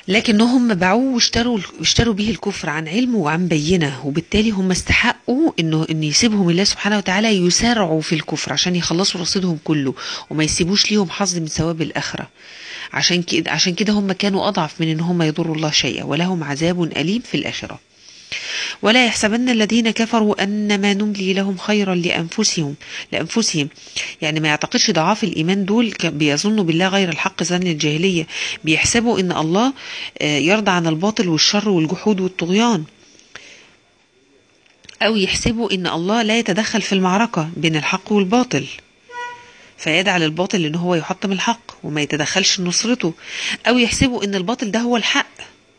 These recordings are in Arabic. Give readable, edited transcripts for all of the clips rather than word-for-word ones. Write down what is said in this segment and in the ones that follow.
لكنهم باعوه واشتروا به الكفر عن علم وعن بينة، وبالتالي هم استحقوا ان يسيبهم الله سبحانه وتعالى يسارعوا في الكفر عشان يخلصوا رصيدهم كله وما يسيبوش ليهم حظ من ثواب الآخرة. عشان كده هم كانوا أضعف من ان هم يضروا الله شيئا، ولهم عذاب أليم في الآخرة. ولا يحسبن الذين كفروا أنما نملي لهم خيرا لأنفسهم. يعني ما يعتقدش ضعاف الإيمان دول بيظنوا بالله غير الحق ظن الجاهلية، بيحسبوا إن الله يرضى عن الباطل والشر والجحود والطغيان، أو يحسبوا إن الله لا يتدخل في المعركة بين الحق والباطل فيدعى للباطل إن هو يحطم الحق وما يتدخلش في نصرته، أو يحسبوا إن الباطل ده هو الحق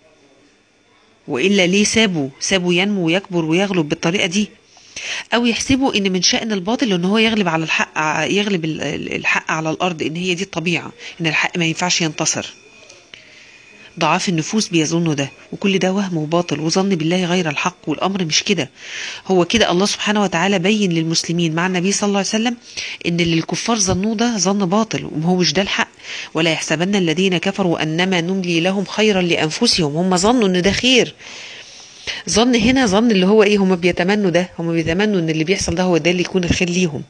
وإلا ليه سابوا ينمو ويكبر ويغلب بالطريقة دي، أو يحسبوا إن من شأن الباطل إن هو يغلب على الحق، يغلب الحق على الأرض، إن هي دي الطبيعة، إن الحق ما ينفعش ينتصر. ضعاف النفوس بيظنوا ده، وكل ده وهم وباطل وظن بالله غير الحق، والأمر مش كده. هو كده الله سبحانه وتعالى بين للمسلمين مع النبي صلى الله عليه وسلم إن اللي الكفار ظنوه ده ظن باطل وهو مش ده الحق. ولا يحسبن الذين كفروا أنما نملي لهم خيرا لأنفسهم، هم ظنوا إن ده خير. ظن هنا ظن اللي هو ايه، هم بيتمنوا ده، هم بيتمنوا ان اللي بيحصل ده هو ده اللي يكون الخير ليهم.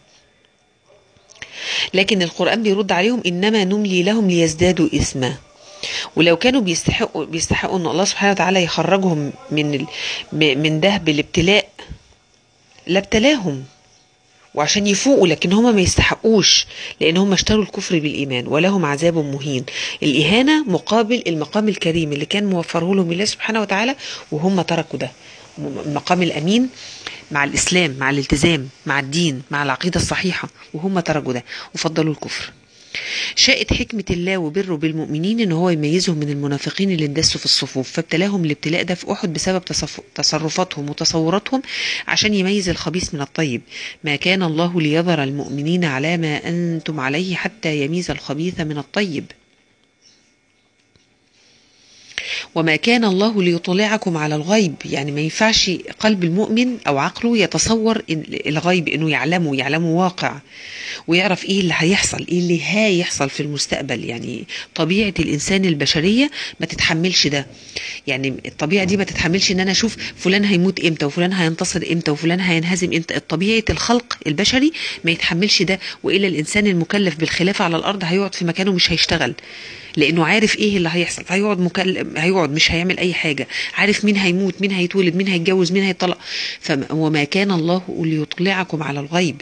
لكن القرآن بيرد عليهم انما نملي لهم ليزدادوا اثما. ولو كانوا بيستحقوا ان الله سبحانه وتعالى يخرجهم من ده بالابتلاء لابتلاهم وعشان يفوقوا، لكن هم ما يستحقوش لان هم اشتروا الكفر بالايمان ولهم عذاب مهين. الاهانه مقابل المقام الكريم اللي كان موفره لهم الله سبحانه وتعالى وهم تركوا ده، المقام الامين مع الاسلام، مع الالتزام، مع الدين، مع العقيده الصحيحه، وهم تركوا ده وفضلوا الكفر. شاءت حكمة الله وبره بالمؤمنين ان هو يميزهم من المنافقين اللي اندسوا في الصفوف، فابتلاهم الابتلاء ده في أحد بسبب تصرفاتهم وتصوراتهم عشان يميز الخبيث من الطيب. ما كان الله ليذر المؤمنين على ما أنتم عليه حتى يميز الخبيث من الطيب. وما كان الله ليطلعكم على الغيب، يعني ما ينفعش قلب المؤمن أو عقله يتصور الغيب، إنه يعلمه واقع ويعرف إيه اللي هيحصل، إيه اللي هيحصل في المستقبل. يعني طبيعة الإنسان البشرية ما تتحملش ده، يعني الطبيعة دي ما تتحملش إن أنا أشوف فلان هيموت إمتى وفلان هينتصر إمتى وفلان هينهزم إمتى. طبيعة الخلق البشري ما يتحملش ده، وإلا الإنسان المكلف بالخلافة على الأرض هيقعد في مكانه مش هيشتغل، لانه عارف ايه اللي هيحصل، هيقعد مش هيعمل اي حاجه، عارف مين هيموت، مين هيتولد، مين هيتجوز، مين هيطلق. وما كان الله ليطلعكم على الغيب.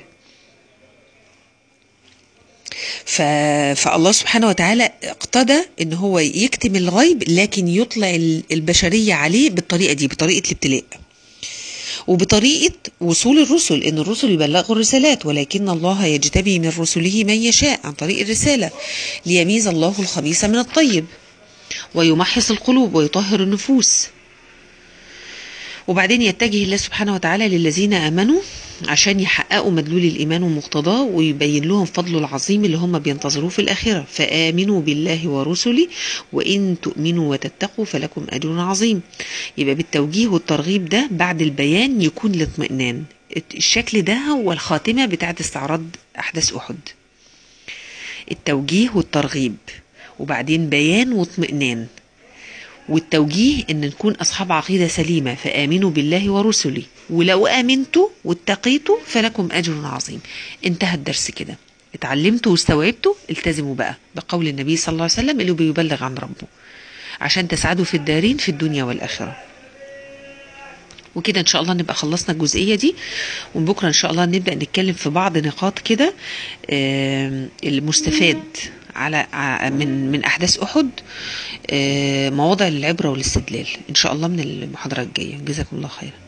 فالله سبحانه وتعالى اقتضى ان هو يكتم الغيب لكن يطلع البشريه عليه بالطريقه دي، بطريقه الابتلاء وبطريقة وصول الرسل، إن الرسل يبلغوا الرسالات، ولكن الله يجتبي من رسله من يشاء عن طريق الرسالة ليميز الله الخبيث من الطيب ويمحص القلوب ويطهر النفوس. وبعدين يتجه الله سبحانه وتعالى للذين آمنوا عشان يحققوا مدلول الإيمان ومقتضاه ويبين لهم فضله العظيم اللي هم بينتظروه في الآخرة. فآمنوا بالله ورسله وإن تؤمنوا وتتقوا فلكم أجر عظيم. يبقى بالتوجيه والترغيب ده بعد البيان يكون الاطمئنان. الشكل ده هو الخاتمة بتاعت استعراض أحداث أحد، التوجيه والترغيب وبعدين بيان واطمئنان. والتوجيه ان نكون اصحاب عقيدة سليمة، فآمنوا بالله ورسله ولو آمنتوا واتقيتوا فلكم اجر عظيم. انتهى الدرس كده، اتعلمتوا واستوعبتوا، التزموا بقى بقول النبي صلى الله عليه وسلم اللي بيبلغ عن ربه عشان تسعدوا في الدارين في الدنيا والآخرة. وكده ان شاء الله نبقى خلصنا الجزئية دي، ومن بكرة ان شاء الله نبدأ نتكلم في بعض نقاط كده المستفاد على من أحداث أحد، مواضع للعبرة والاستدلال إن شاء الله من المحاضرة الجاية. جزاكم الله خيرا.